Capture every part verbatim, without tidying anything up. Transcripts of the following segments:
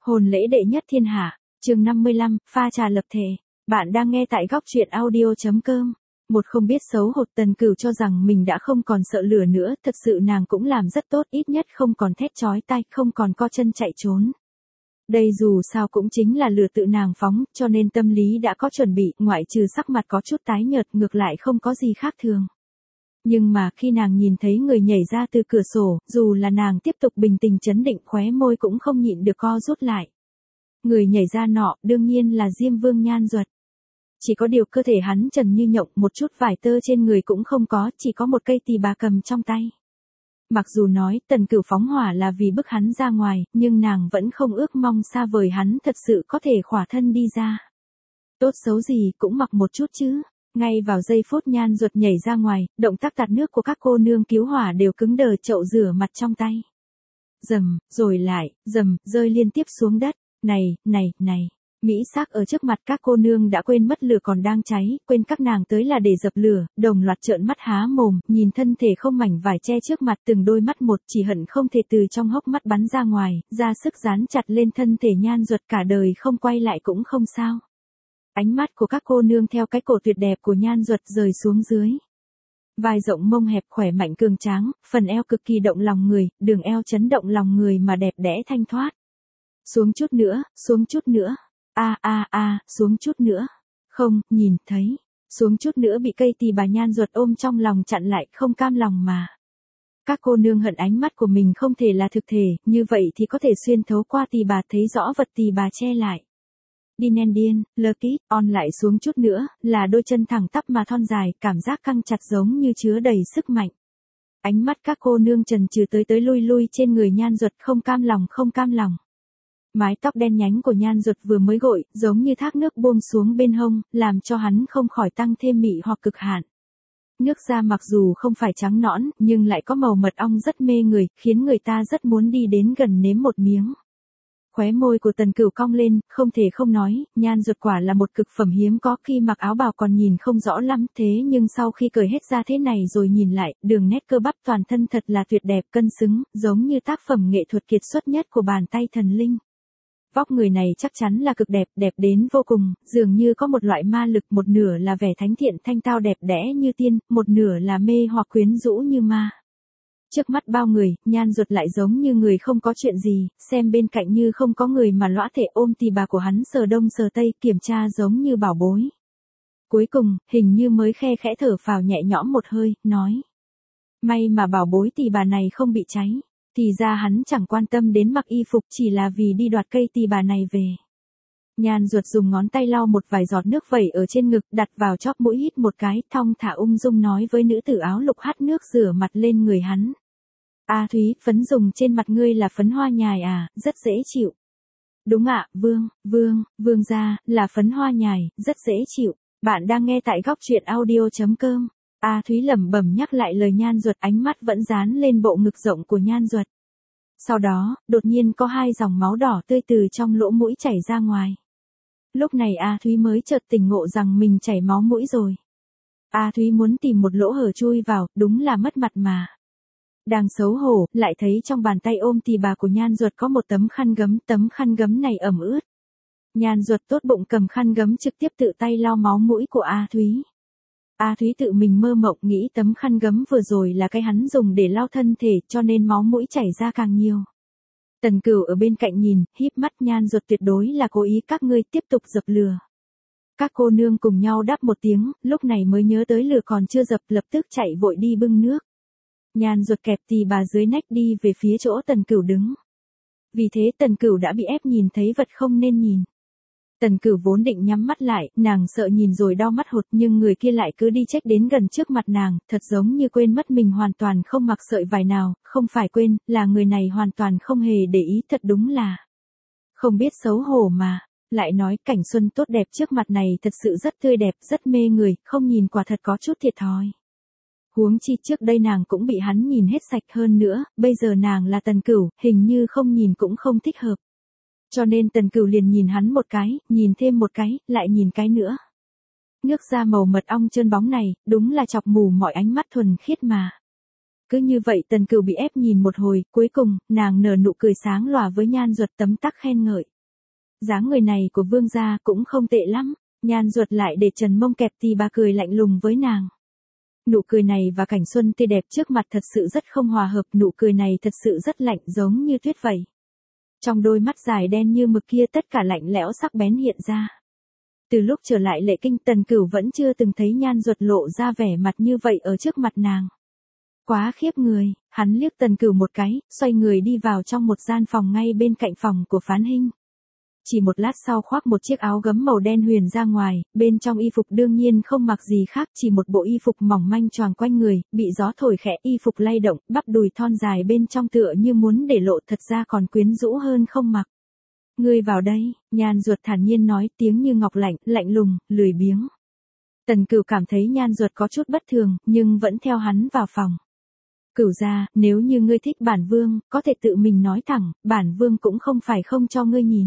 Hôn lễ đệ nhất thiên hạ, chương năm mươi lăm, pha trà lập thể. Bạn đang nghe tại góc truyện audio chấm com. Một không biết xấu hổ, Tần Cửu cho rằng mình đã không còn sợ lửa nữa, thật sự nàng cũng làm rất tốt, ít nhất không còn thét chói tai, không còn co chân chạy trốn. Đây dù sao cũng chính là lửa tự nàng phóng, cho nên tâm lý đã có chuẩn bị, ngoại trừ sắc mặt có chút tái nhợt, ngược lại không có gì khác thường. Nhưng mà khi nàng nhìn thấy người nhảy ra từ cửa sổ, dù là nàng tiếp tục bình tĩnh trấn định, khóe môi cũng không nhịn được co rút lại. Người nhảy ra nọ, đương nhiên là Diêm Vương Nhan Duật. Chỉ có điều cơ thể hắn trần như nhộng, một chút vải tơ trên người cũng không có, chỉ có một cây tỳ bà cầm trong tay. Mặc dù nói Tần Cửu phóng hỏa là vì bức hắn ra ngoài, nhưng nàng vẫn không ước mong xa vời hắn thật sự có thể khỏa thân đi ra. Tốt xấu gì cũng mặc một chút chứ. Ngay vào giây phút Nhan Duật nhảy ra ngoài, động tác tạt nước của các cô nương cứu hỏa đều cứng đờ, chậu rửa mặt trong tay. Rầm, rồi lại, rầm, rơi liên tiếp xuống đất. Này, này, này. Mỹ sắc ở trước mặt các cô nương đã quên mất lửa còn đang cháy, quên các nàng tới là để dập lửa, đồng loạt trợn mắt há mồm, nhìn thân thể không mảnh vải che trước mặt, từng đôi mắt một chỉ hận không thể từ trong hốc mắt bắn ra ngoài, ra sức dán chặt lên thân thể Nhan Duật, cả đời không quay lại cũng không sao. Ánh mắt của các cô nương theo cái cổ tuyệt đẹp của Nhan Duật rời xuống dưới. Vai rộng mông hẹp, khỏe mạnh cường tráng, phần eo cực kỳ động lòng người, đường eo chấn động lòng người mà đẹp đẽ thanh thoát. Xuống chút nữa, xuống chút nữa. A a a, xuống chút nữa. Không, nhìn thấy. Xuống chút nữa bị cây tỳ bà Nhan Duật ôm trong lòng chặn lại, không cam lòng mà. Các cô nương hận ánh mắt của mình không thể là thực thể, như vậy thì có thể xuyên thấu qua tỳ bà thấy rõ vật tỳ bà che lại. Điên điên, Lucky, on lại xuống chút nữa, là đôi chân thẳng tắp mà thon dài, cảm giác căng chặt giống như chứa đầy sức mạnh. Ánh mắt các cô nương trần trừ tới tới lui lui trên người Nhan Duật, không cam lòng không cam lòng. Mái tóc đen nhánh của Nhan Duật vừa mới gội, giống như thác nước buông xuống bên hông, làm cho hắn không khỏi tăng thêm mị hoặc cực hạn. Nước da mặc dù không phải trắng nõn, nhưng lại có màu mật ong rất mê người, khiến người ta rất muốn đi đến gần nếm một miếng. Khóe môi của Tần Cửu cong lên, không thể không nói, Nhan Duật quả là một cực phẩm hiếm có, khi mặc áo bào còn nhìn không rõ lắm, thế nhưng sau khi cởi hết ra thế này rồi nhìn lại, đường nét cơ bắp toàn thân thật là tuyệt đẹp cân xứng, giống như tác phẩm nghệ thuật kiệt xuất nhất của bàn tay thần linh. Vóc người này chắc chắn là cực đẹp, đẹp đến vô cùng, dường như có một loại ma lực, một nửa là vẻ thánh thiện thanh tao đẹp đẽ như tiên, một nửa là mê hoặc quyến rũ như ma. Trước mắt bao người, Nhan Duật lại giống như người không có chuyện gì, xem bên cạnh như không có người mà lõa thể ôm tỳ bà của hắn sờ đông sờ tây, kiểm tra giống như bảo bối. Cuối cùng, hình như mới khe khẽ thở phào nhẹ nhõm một hơi, nói. May mà bảo bối tỳ bà này không bị cháy. Thì ra hắn chẳng quan tâm đến mặc y phục, chỉ là vì đi đoạt cây tỳ bà này về. Nhan Duật dùng ngón tay lau một vài giọt nước vẩy ở trên ngực, đặt vào chóp mũi hít một cái, thong thả ung dung nói với nữ tử áo lục hắt nước rửa mặt lên người hắn. A Thúy, phấn dùng trên mặt ngươi là phấn hoa nhài à, rất dễ chịu. Đúng ạ, Vương, Vương, Vương gia, là phấn hoa nhài, rất dễ chịu. Bạn đang nghe tại góc truyện audio chấm com. A Thúy lẩm bẩm nhắc lại lời Nhan Duật, ánh mắt vẫn dán lên bộ ngực rộng của Nhan Duật. Sau đó, đột nhiên có hai dòng máu đỏ tươi từ trong lỗ mũi chảy ra ngoài. Lúc này A Thúy mới chợt tỉnh ngộ rằng mình chảy máu mũi rồi. A Thúy muốn tìm một lỗ hở chui vào, đúng là mất mặt mà. Đang xấu hổ, lại thấy trong bàn tay ôm tỳ bà của Nhan Duật có một tấm khăn gấm, tấm khăn gấm này ẩm ướt. Nhan Duật tốt bụng cầm khăn gấm trực tiếp tự tay lau máu mũi của A Thúy. A Thúy tự mình mơ mộng nghĩ tấm khăn gấm vừa rồi là cái hắn dùng để lau thân thể, cho nên máu mũi chảy ra càng nhiều. Tần Cửu ở bên cạnh nhìn, híp mắt, Nhan Duật tuyệt đối là cố ý, các ngươi tiếp tục dập lửa. Các cô nương cùng nhau đáp một tiếng, lúc này mới nhớ tới lửa còn chưa dập, lập tức chạy vội đi bưng nước. Nhan Duật kẹp tỳ bà dưới nách đi về phía chỗ Tần Cửu đứng. Vì thế Tần Cửu đã bị ép nhìn thấy vật không nên nhìn. Tần Cửu vốn định nhắm mắt lại, nàng sợ nhìn rồi đau mắt hột, nhưng người kia lại cứ đi chếch đến gần trước mặt nàng, thật giống như quên mất mình hoàn toàn không mặc sợi vải nào, không phải quên, là người này hoàn toàn không hề để ý, thật đúng là không biết xấu hổ mà. Lại nói cảnh xuân tốt đẹp trước mặt này thật sự rất tươi đẹp, rất mê người, không nhìn quả thật có chút thiệt thòi. Huống chi trước đây nàng cũng bị hắn nhìn hết sạch, hơn nữa, bây giờ nàng là Tần Cửu, hình như không nhìn cũng không thích hợp. Cho nên Tần Cửu liền nhìn hắn một cái, nhìn thêm một cái, lại nhìn cái nữa. Nước da màu mật ong trơn bóng này, đúng là chọc mù mọi ánh mắt thuần khiết mà. Cứ như vậy Tần Cửu bị ép nhìn một hồi, cuối cùng, nàng nở nụ cười sáng lòa với Nhan Duật tấm tắc khen ngợi. Dáng người này của vương gia cũng không tệ lắm, Nhan Duật lại để trần mông kẹp tì bà cười lạnh lùng với nàng. Nụ cười này và cảnh xuân tươi đẹp trước mặt thật sự rất không hòa hợp, nụ cười này thật sự rất lạnh giống như tuyết vậy. Trong đôi mắt dài đen như mực kia tất cả lạnh lẽo sắc bén hiện ra. Từ lúc trở lại Lệ Kinh Tần Cửu vẫn chưa từng thấy Nhan Duật lộ ra vẻ mặt như vậy ở trước mặt nàng. Quá khiếp người, hắn liếc Tần Cửu một cái, xoay người đi vào trong một gian phòng ngay bên cạnh phòng của Phán Hinh. Chỉ một lát sau khoác một chiếc áo gấm màu đen huyền ra ngoài, bên trong y phục đương nhiên không mặc gì khác, chỉ một bộ y phục mỏng manh choàng quanh người, bị gió thổi khẽ, y phục lay động, bắp đùi thon dài bên trong tựa như muốn để lộ, thật ra còn quyến rũ hơn không mặc. Ngươi vào đây, Nhan Duật thản nhiên nói, tiếng như ngọc lạnh, lạnh lùng, lười biếng. Tần Cửu cảm thấy Nhan Duật có chút bất thường, nhưng vẫn theo hắn vào phòng. Cửu gia, nếu như ngươi thích bản vương, có thể tự mình nói thẳng, bản vương cũng không phải không cho ngươi nhìn.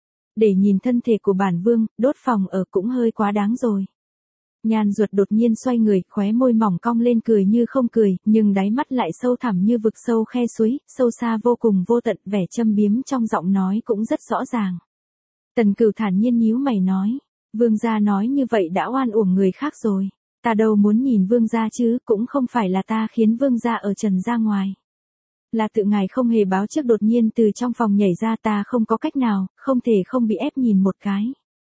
Để nhìn thân thể của bản vương, đốt phòng ở cũng hơi quá đáng rồi. Nhan Duật đột nhiên xoay người, khóe môi mỏng cong lên cười như không cười, nhưng đáy mắt lại sâu thẳm như vực sâu khe suối, sâu xa vô cùng vô tận, vẻ châm biếm trong giọng nói cũng rất rõ ràng. Tần Cửu thản nhiên nhíu mày nói, vương gia nói như vậy đã oan uổng người khác rồi. Ta đâu muốn nhìn vương gia chứ, cũng không phải là ta khiến vương gia ở trần ra ngoài. Là tự ngài không hề báo trước đột nhiên từ trong phòng nhảy ra, ta không có cách nào, không thể không bị ép nhìn một cái.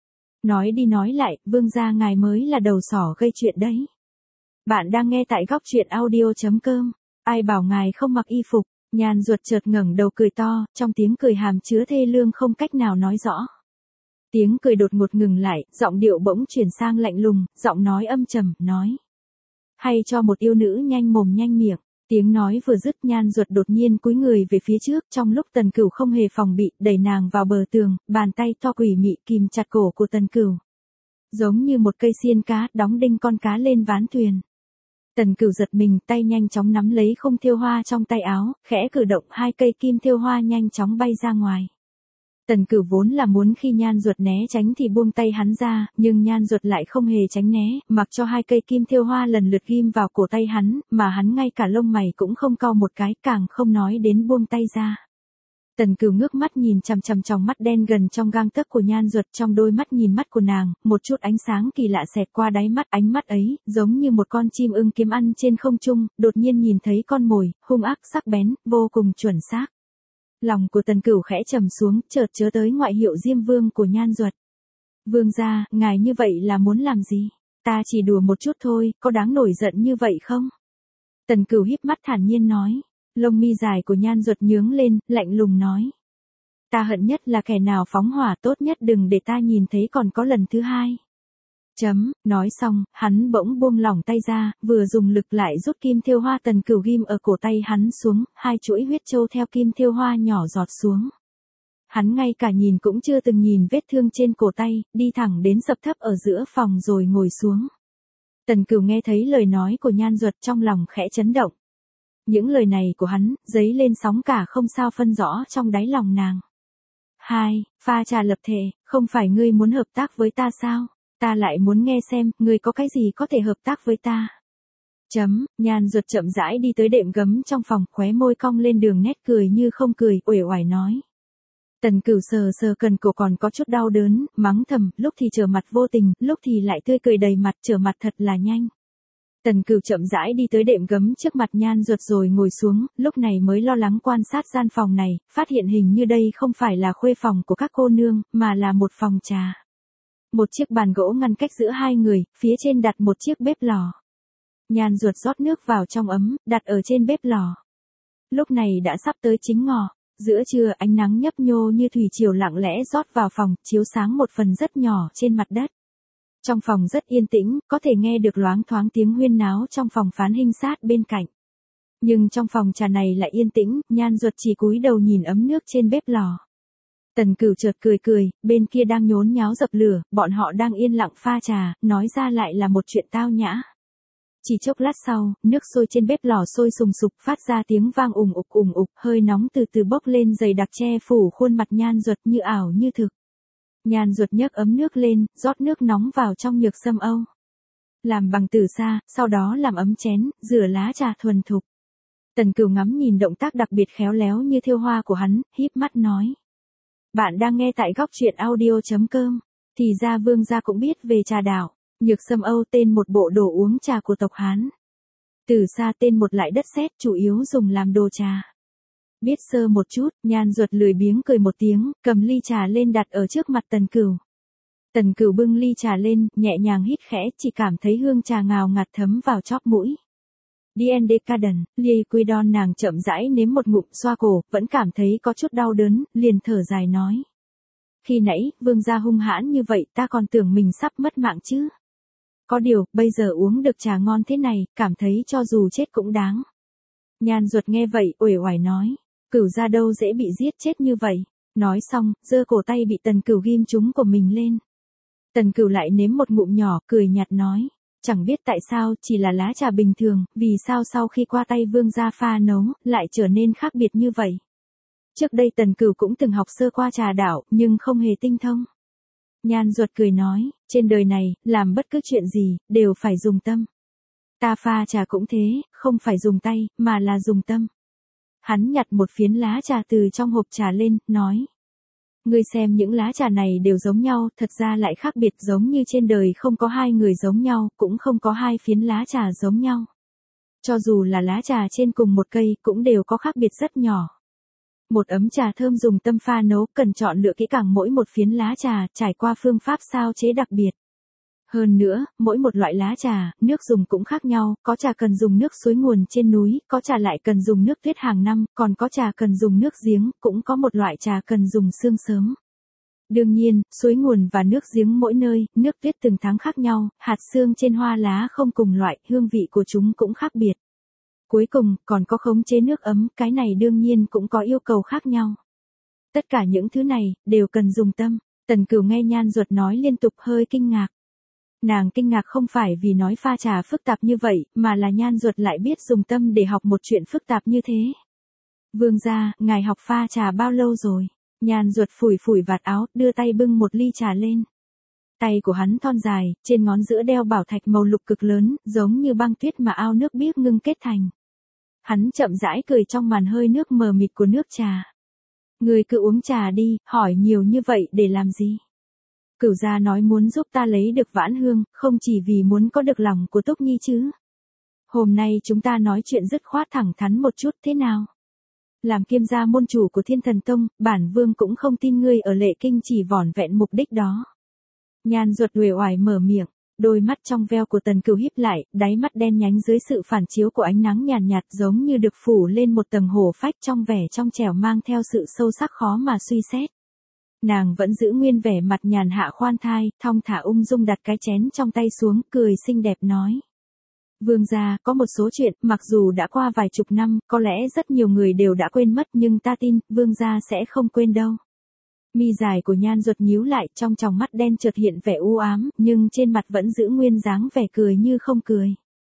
Nói đi nói lại, vương gia ngài mới là đầu sỏ gây chuyện đấy. Bạn đang nghe tại góc truyện audio chấm com. Ai bảo ngài không mặc y phục? Nhan Duật chợt ngẩng đầu cười to, trong tiếng cười hàm chứa thê lương không cách nào nói rõ. Tiếng cười đột ngột ngừng lại, giọng điệu bỗng chuyển sang lạnh lùng, giọng nói âm trầm, nói. Hay cho một yêu nữ nhanh mồm nhanh miệng. Tiếng nói vừa dứt, Nhan Duật đột nhiên cúi người về phía trước, trong lúc Tần Cửu không hề phòng bị, đẩy nàng vào bờ tường, bàn tay to quỷ mị kìm chặt cổ của Tần Cửu. Giống như một cây xiên cá, đóng đinh con cá lên ván thuyền. Tần Cửu giật mình, tay nhanh chóng nắm lấy khung thêu hoa trong tay áo, khẽ cử động, hai cây kim thêu hoa nhanh chóng bay ra ngoài. Tần Cửu vốn là muốn khi Nhan Duật né tránh thì buông tay hắn ra, nhưng Nhan Duật lại không hề tránh né, mặc cho hai cây kim thêu hoa lần lượt ghim vào cổ tay hắn, mà hắn ngay cả lông mày cũng không cau một cái, càng không nói đến buông tay ra. Tần Cửu ngước mắt nhìn chằm chằm trong mắt đen gần trong gang tấc của Nhan Duật, trong đôi mắt nhìn mắt của nàng, một chút ánh sáng kỳ lạ xẹt qua đáy mắt, ánh mắt ấy, giống như một con chim ưng kiếm ăn trên không trung, đột nhiên nhìn thấy con mồi, hung ác sắc bén, vô cùng chuẩn xác. Lòng của Tần Cửu khẽ trầm xuống, chợt nhớ tới ngoại hiệu Diêm Vương của Nhan Duật. Vương gia, ngài như vậy là muốn làm gì? Ta chỉ đùa một chút thôi, có đáng nổi giận như vậy không? Tần Cửu híp mắt thản nhiên nói. Lông mi dài của Nhan Duật nhướng lên, lạnh lùng nói. Ta hận nhất là kẻ nào phóng hỏa, tốt nhất đừng để ta nhìn thấy còn có lần thứ hai. Chấm, nói xong, hắn bỗng buông lỏng tay ra, vừa dùng lực lại rút kim thêu hoa Tần Cửu ghim ở cổ tay hắn xuống, hai chuỗi huyết châu theo kim thêu hoa nhỏ giọt xuống. Hắn ngay cả nhìn cũng chưa từng nhìn vết thương trên cổ tay, đi thẳng đến sập thấp ở giữa phòng rồi ngồi xuống. Tần Cửu nghe thấy lời nói của Nhan Duật trong lòng khẽ chấn động. Những lời này của hắn, dấy lên sóng cả không sao phân rõ trong đáy lòng nàng. Hai, pha trà lập thể, không phải ngươi muốn hợp tác với ta sao? Ta lại muốn nghe xem, ngươi có cái gì có thể hợp tác với ta. Chấm, Nhan Duật chậm rãi đi tới đệm gấm trong phòng, khóe môi cong lên đường nét cười như không cười, uể oải nói. Tần Cửu sờ sờ cần cổ còn có chút đau đớn, mắng thầm, lúc thì trở mặt vô tình, lúc thì lại tươi cười đầy mặt, trở mặt thật là nhanh. Tần Cửu chậm rãi đi tới đệm gấm trước mặt Nhan Duật rồi ngồi xuống, lúc này mới lo lắng quan sát gian phòng này, phát hiện hình như đây không phải là khuê phòng của các cô nương, mà là một phòng trà. Một chiếc bàn gỗ ngăn cách giữa hai người, phía trên đặt một chiếc bếp lò. Nhan Duật rót nước vào trong ấm, đặt ở trên bếp lò. Lúc này đã sắp tới chính ngọ, giữa trưa ánh nắng nhấp nhô như thủy triều lặng lẽ rót vào phòng, chiếu sáng một phần rất nhỏ trên mặt đất. Trong phòng rất yên tĩnh, có thể nghe được loáng thoáng tiếng huyên náo trong phòng Phán Hinh sát bên cạnh. Nhưng trong phòng trà này lại yên tĩnh, Nhan Duật chỉ cúi đầu nhìn ấm nước trên bếp lò. Tần Cửu chợt cười cười, bên kia đang nhốn nháo dập lửa, bọn họ đang yên lặng pha trà, nói ra lại là một chuyện tao nhã. Chỉ chốc lát sau, nước sôi trên bếp lò sôi sùng sục phát ra tiếng vang ùng ục ùng ục, hơi nóng từ từ bốc lên dày đặc che phủ khuôn mặt Nhan Duật như ảo như thực. Nhan Duật nhấc ấm nước lên, rót nước nóng vào trong nhược sâm âu. Làm bằng tử sa, sau đó làm ấm chén, rửa lá trà thuần thục. Tần Cửu ngắm nhìn động tác đặc biệt khéo léo như thêu hoa của hắn, híp mắt nói. Bạn đang nghe tại góc truyện audio.com. Thì ra Vương gia cũng biết về trà đảo. Nhược Sâm Âu tên một bộ đồ uống trà của tộc Hán. Từ xa tên một lại đất sét chủ yếu dùng làm đồ trà. Biết sơ một chút, Nhan Duật lười biếng cười một tiếng, cầm ly trà lên đặt ở trước mặt Tần Cửu. Tần Cửu bưng ly trà lên, nhẹ nhàng hít khẽ, chỉ cảm thấy hương trà ngào ngạt thấm vào chóp mũi. Dien Decadent, Liquidon nàng chậm rãi nếm một ngụm xoa cổ, vẫn cảm thấy có chút đau đớn, liền thở dài nói. Khi nãy, Vương gia hung hãn như vậy ta còn tưởng mình sắp mất mạng chứ. Có điều, bây giờ uống được trà ngon thế này, cảm thấy cho dù chết cũng đáng. Nhan Duật nghe vậy, uể oải nói. Cửu gia đâu dễ bị giết chết như vậy. Nói xong, giơ cổ tay bị Tần Cửu ghim trúng của mình lên. Tần Cửu lại nếm một ngụm nhỏ, cười nhạt nói. Chẳng biết tại sao, chỉ là lá trà bình thường, vì sao sau khi qua tay Vương gia pha nấu, lại trở nên khác biệt như vậy. Trước đây Tần Cửu cũng từng học sơ qua trà đạo, nhưng không hề tinh thông. Nhan Duật cười nói, trên đời này, làm bất cứ chuyện gì, đều phải dùng tâm. Ta pha trà cũng thế, không phải dùng tay, mà là dùng tâm. Hắn nhặt một phiến lá trà từ trong hộp trà lên, nói. Ngươi xem những lá trà này đều giống nhau, thật ra lại khác biệt, giống như trên đời không có hai người giống nhau, cũng không có hai phiến lá trà giống nhau. Cho dù là lá trà trên cùng một cây, cũng đều có khác biệt rất nhỏ. Một ấm trà thơm dùng tâm pha nấu, cần chọn lựa kỹ càng mỗi một phiến lá trà, trải qua phương pháp sao chế đặc biệt. Hơn nữa, mỗi một loại lá trà, nước dùng cũng khác nhau, có trà cần dùng nước suối nguồn trên núi, có trà lại cần dùng nước tuyết hàng năm, còn có trà cần dùng nước giếng, cũng có một loại trà cần dùng sương sớm. Đương nhiên, suối nguồn và nước giếng mỗi nơi, nước tuyết từng tháng khác nhau, hạt sương trên hoa lá không cùng loại, hương vị của chúng cũng khác biệt. Cuối cùng, còn có khống chế nước ấm, cái này đương nhiên cũng có yêu cầu khác nhau. Tất cả những thứ này, đều cần dùng tâm. Tần Cửu nghe Nhan Duật nói liên tục hơi kinh ngạc. Nàng kinh ngạc không phải vì nói pha trà phức tạp như vậy, mà là Nhan Duật lại biết dùng tâm để học một chuyện phức tạp như thế. Vương gia, ngài học pha trà bao lâu rồi? Nhan Duật phủi phủi vạt áo, đưa tay bưng một ly trà lên. Tay của hắn thon dài, trên ngón giữa đeo bảo thạch màu lục cực lớn, giống như băng tuyết mà ao nước biếc ngưng kết thành. Hắn chậm rãi cười trong màn hơi nước mờ mịt của nước trà. Người cứ uống trà đi, hỏi nhiều như vậy để làm gì? Cửu gia nói muốn giúp ta lấy được Vãn Hương, không chỉ vì muốn có được lòng của Túc Nhi chứ. Hôm nay chúng ta nói chuyện dứt khoát thẳng thắn một chút thế nào? Làm kiêm gia môn chủ của Thiên Thần Tông, bản vương cũng không tin ngươi ở Lệ Kinh chỉ vỏn vẹn mục đích đó. Nhan Duật uể oải mở miệng, đôi mắt trong veo của Tần Cửu híp lại, đáy mắt đen nhánh dưới sự phản chiếu của ánh nắng nhàn nhạt, nhạt giống như được phủ lên một tầng hổ phách trong vẻ trong trẻo mang theo sự sâu sắc khó mà suy xét. Nàng vẫn giữ nguyên vẻ mặt nhàn hạ khoan thai, thong thả ung dung đặt cái chén trong tay xuống, cười xinh đẹp nói. Vương gia, có một số chuyện, mặc dù đã qua vài chục năm, có lẽ rất nhiều người đều đã quên mất, nhưng ta tin, vương gia sẽ không quên đâu. Mi dài của Nhan Duật nhíu lại, trong tròng mắt đen chợt hiện vẻ u ám, nhưng trên mặt vẫn giữ nguyên dáng vẻ cười như không cười.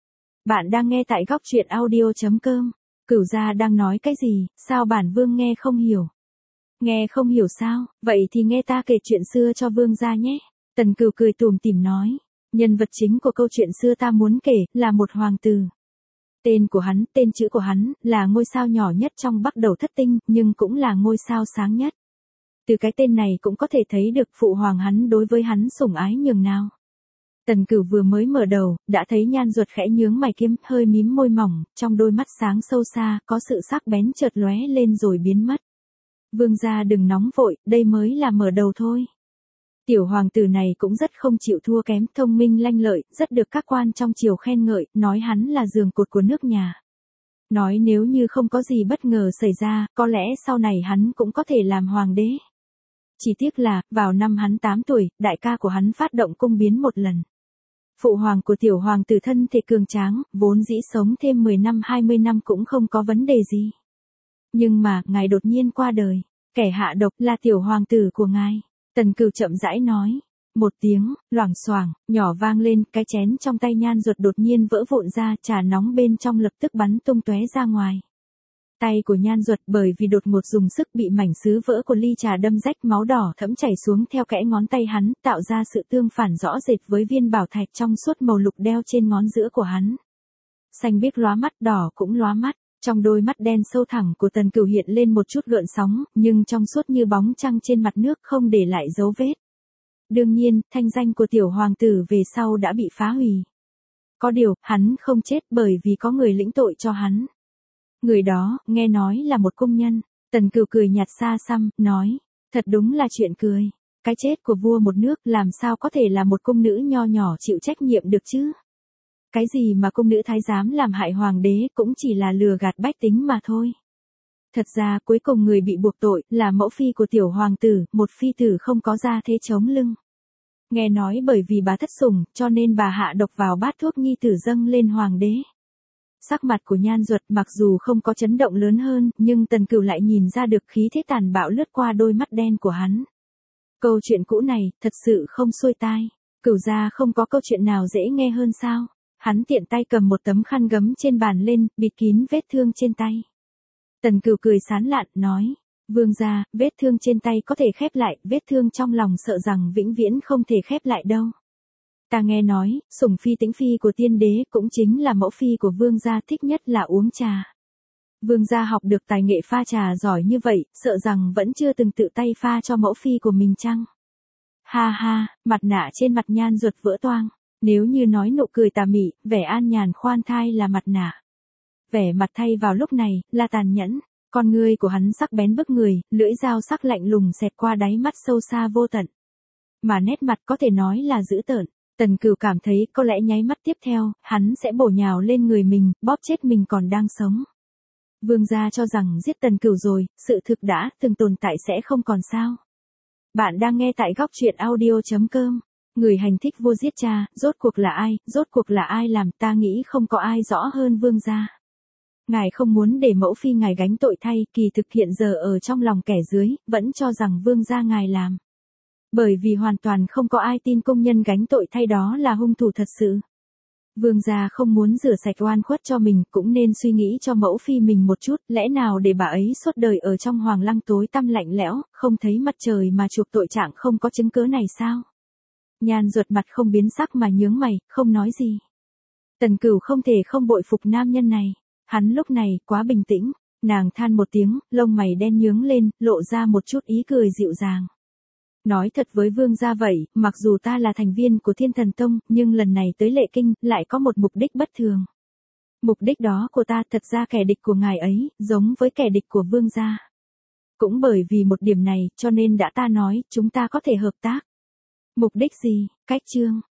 Bạn đang nghe tại góc truyện audio.com. Cửu gia đang nói cái gì, sao bản vương nghe không hiểu? Nghe không hiểu sao, vậy thì nghe ta kể chuyện xưa cho vương gia nhé. Tần Cửu cười tủm tỉm nói, nhân vật chính của câu chuyện xưa ta muốn kể, là một hoàng tử. Tên của hắn, tên chữ của hắn, là ngôi sao nhỏ nhất trong Bắc Đầu Thất Tinh, nhưng cũng là ngôi sao sáng nhất. Từ cái tên này cũng có thể thấy được phụ hoàng hắn đối với hắn sủng ái nhường nào. Tần Cửu vừa mới mở đầu, đã thấy Nhan Duật khẽ nhướng mày kiếm, hơi mím môi mỏng, trong đôi mắt sáng sâu xa, có sự sắc bén chợt lóe lên rồi biến mất. Vương gia đừng nóng vội, đây mới là mở đầu thôi. Tiểu hoàng tử này cũng rất không chịu thua kém, thông minh lanh lợi, rất được các quan trong triều khen ngợi, nói hắn là giường cột của nước nhà. Nói nếu như không có gì bất ngờ xảy ra, có lẽ sau này hắn cũng có thể làm hoàng đế. Chỉ tiếc là, vào năm hắn tám tuổi, đại ca của hắn phát động cung biến một lần. Phụ hoàng của tiểu hoàng tử thân thể cường tráng, vốn dĩ sống thêm mười năm hai mươi năm cũng không có vấn đề gì. Nhưng mà, ngài đột nhiên qua đời. Kẻ hạ độc là tiểu hoàng tử của ngài. Tần Cửu chậm rãi nói. Một tiếng, loảng xoảng, nhỏ vang lên, cái chén trong tay Nhan Duật đột nhiên vỡ vụn ra, trà nóng bên trong lập tức bắn tung tóe ra ngoài. Tay của Nhan Duật bởi vì đột ngột dùng sức bị mảnh sứ vỡ của ly trà đâm rách, máu đỏ thẫm chảy xuống theo kẽ ngón tay hắn, tạo ra sự tương phản rõ rệt với viên bảo thạch trong suốt màu lục đeo trên ngón giữa của hắn. Xanh biếc lóa mắt, đỏ cũng lóa mắt. Trong đôi mắt đen sâu thẳm của Tần Cửu hiện lên một chút gợn sóng, nhưng trong suốt như bóng trăng trên mặt nước không để lại dấu vết. Đương nhiên, thanh danh của tiểu hoàng tử về sau đã bị phá hủy. Có điều, hắn không chết bởi vì có người lĩnh tội cho hắn. Người đó, nghe nói là một cung nhân. Tần Cửu cười nhạt xa xăm, nói, thật đúng là chuyện cười. Cái chết của vua một nước làm sao có thể là một cung nữ nho nhỏ chịu trách nhiệm được chứ? Cái gì mà cung nữ thái giám làm hại hoàng đế cũng chỉ là lừa gạt bách tính mà thôi. Thật ra cuối cùng người bị buộc tội là mẫu phi của tiểu hoàng tử, một phi tử không có gia thế chống lưng. Nghe nói bởi vì bà thất sủng, cho nên bà hạ độc vào bát thuốc nhi tử dâng lên hoàng đế. Sắc mặt của Nhan Duật mặc dù không có chấn động lớn hơn, nhưng Tần Cửu lại nhìn ra được khí thế tàn bạo lướt qua đôi mắt đen của hắn. Câu chuyện cũ này, thật sự không xuôi tai. Cửu gia không có câu chuyện nào dễ nghe hơn sao? Hắn tiện tay cầm một tấm khăn gấm trên bàn lên, bịt kín vết thương trên tay. Tần Cửu cười sán lạn, nói, vương gia, vết thương trên tay có thể khép lại, vết thương trong lòng sợ rằng vĩnh viễn không thể khép lại đâu. Ta nghe nói, sủng phi tĩnh phi của tiên đế cũng chính là mẫu phi của vương gia thích nhất là uống trà. Vương gia học được tài nghệ pha trà giỏi như vậy, sợ rằng vẫn chưa từng tự tay pha cho mẫu phi của mình chăng? Ha ha, mặt nạ trên mặt Nhan Duật vỡ toang. Nếu như nói nụ cười tà mị, vẻ an nhàn khoan thai là mặt nạ. Vẻ mặt thay vào lúc này, là tàn nhẫn. Con ngươi của hắn sắc bén bức người, lưỡi dao sắc lạnh lùng xẹt qua đáy mắt sâu xa vô tận. Mà nét mặt có thể nói là dữ tợn. Tần Cửu cảm thấy có lẽ nháy mắt tiếp theo, hắn sẽ bổ nhào lên người mình, bóp chết mình còn đang sống. Vương gia cho rằng giết Tần Cửu rồi, sự thực đã từng tồn tại sẽ không còn sao. Bạn đang nghe tại góc truyện audio chấm com. Người hành thích vua giết cha, rốt cuộc là ai, rốt cuộc là ai làm, ta nghĩ không có ai rõ hơn vương gia. Ngài không muốn để mẫu phi ngài gánh tội thay, kỳ thực hiện giờ ở trong lòng kẻ dưới, vẫn cho rằng vương gia ngài làm. Bởi vì hoàn toàn không có ai tin công nhân gánh tội thay đó là hung thủ thật sự. Vương gia không muốn rửa sạch oan khuất cho mình, cũng nên suy nghĩ cho mẫu phi mình một chút, lẽ nào để bà ấy suốt đời ở trong hoàng lăng tối tăm lạnh lẽo, không thấy mặt trời mà chuộc tội trạng không có chứng cớ này sao? Nhan Duật mặt không biến sắc mà nhướng mày, không nói gì. Tần Cửu không thể không bội phục nam nhân này. Hắn lúc này quá bình tĩnh. Nàng than một tiếng, lông mày đen nhướng lên, lộ ra một chút ý cười dịu dàng. Nói thật với vương gia vậy, mặc dù ta là thành viên của Thiên Thần Tông, nhưng lần này tới Lệ Kinh, lại có một mục đích bất thường. Mục đích đó của ta thật ra kẻ địch của ngài ấy, giống với kẻ địch của vương gia. Cũng bởi vì một điểm này, cho nên đã ta nói, chúng ta có thể hợp tác. Mục đích gì? Cách chương.